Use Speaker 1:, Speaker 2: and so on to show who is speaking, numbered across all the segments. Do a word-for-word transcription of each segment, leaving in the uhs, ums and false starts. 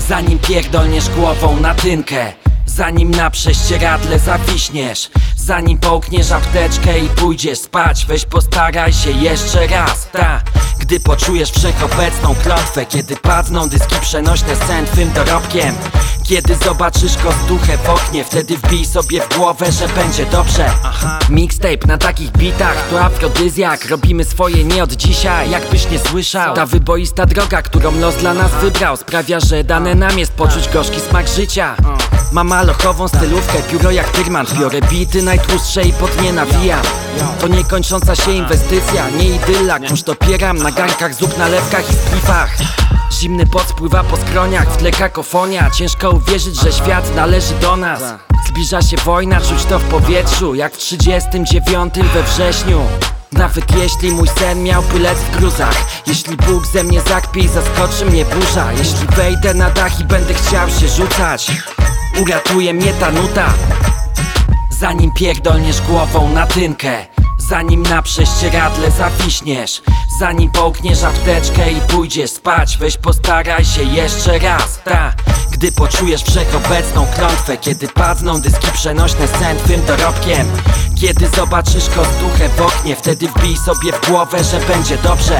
Speaker 1: Zanim pierdolniesz głową na tynkę, zanim na prześcieradle zawiśniesz, zanim połkniesz apteczkę i pójdziesz spać, weź postaraj się jeszcze raz, ta. Gdy poczujesz wszechobecną klątwę, kiedy padną dyski przenośne scen twym dorobkiem, kiedy zobaczysz kozduchę w oknie, wtedy wbij sobie w głowę, że będzie dobrze. Mixtape na takich bitach to afrodyzjak. Robimy swoje nie od dzisiaj, jakbyś nie słyszał. Ta wyboista droga, którą los dla nas wybrał, sprawia, że dane nam jest poczuć gorzki smak życia. Mam malochową stylówkę, pióro jak Tyrman. Biorę bity najtłustsze i pod nie nawijam. To niekończąca się inwestycja, nie idylla. Kurz dopieram na garnkach, zup, nalewkach i splifach. Zimny pot spływa po skroniach, w tle kakofonia. Ciężko uwierzyć, że świat należy do nas. Zbliża się wojna, czuć to w powietrzu, jak w trzydziestym dziewiątym we wrześniu. Nawet jeśli mój sen miałby lec w gruzach, jeśli Bóg ze mnie zakpi i zaskoczy mnie burza, jeśli wejdę na dach i będę chciał się rzucać, uratuje mnie ta nuta. Zanim pierdolniesz głową na tynkę, zanim na prześcieradle zawiśniesz, zanim połkniesz apteczkę i pójdziesz spać, weź postaraj się jeszcze raz, ta. Gdy poczujesz wszechobecną klątwę, kiedy padną dyski przenośne scen twym dorobkiem, kiedy zobaczysz kozduchę w oknie, wtedy wbij sobie w głowę, że będzie dobrze.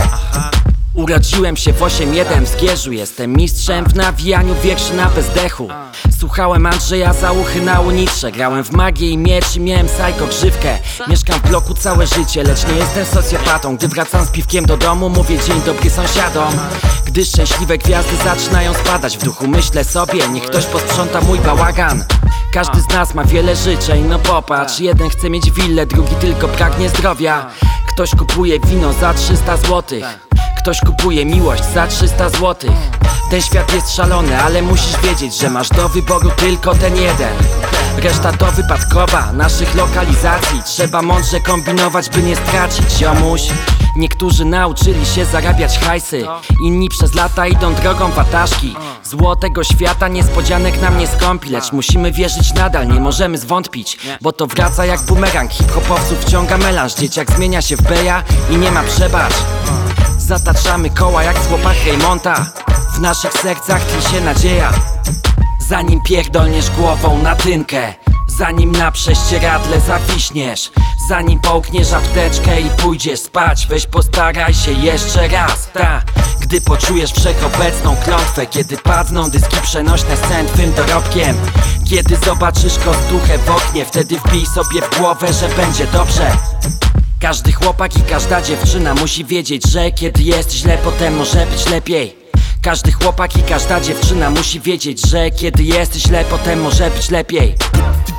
Speaker 1: Urodziłem się w osiem jeden w Zgierzu, jestem mistrzem w nawijaniu wierszy na bezdechu. Słuchałem Andrzeja Załuchy na Unitrze, grałem w magię i miecz i miałem psycho grzywkę. Mieszkam w bloku całe życie, lecz nie jestem socjopatą. Gdy wracam z piwkiem do domu, mówię dzień dobry sąsiadom. Gdy szczęśliwe gwiazdy zaczynają spadać, w duchu myślę sobie, niech ktoś posprząta mój bałagan. Każdy z nas ma wiele życzeń, no popatrz. Jeden chce mieć willę, drugi tylko pragnie zdrowia. Ktoś kupuje wino za trzysta złotych, ktoś kupuje miłość za trzysta złotych. Ten świat jest szalony, ale musisz wiedzieć, że masz do wyboru tylko ten jeden. Reszta to wypadkowa naszych lokalizacji. Trzeba mądrze kombinować, by nie stracić, ziomuś. Niektórzy nauczyli się zarabiać hajsy, inni przez lata idą drogą wataszki. Złotego świata niespodzianek nam nie skąpi, lecz musimy wierzyć nadal, nie możemy zwątpić, bo to wraca jak bumerang. Hip-hopowców wciąga melanż, dzieciak zmienia się w beja i nie ma przebacz. Zataczamy koła jak w chłopach Raymonta, w naszych sercach tli się nadzieja. Zanim pierdolniesz głową na tynkę, zanim na prześcieradle zawiśniesz, zanim połkniesz apteczkę i pójdziesz spać, weź postaraj się jeszcze raz, ta. Gdy poczujesz wszechobecną klątwę, kiedy padną dyski przenośne scen twym dorobkiem, kiedy zobaczysz kozduchę w oknie, wtedy wbij sobie w głowę, że będzie dobrze. Każdy chłopak i każda dziewczyna musi wiedzieć, że kiedy jest źle, potem może być lepiej. Każdy chłopak i każda dziewczyna musi wiedzieć, że kiedy jest źle, potem może być lepiej.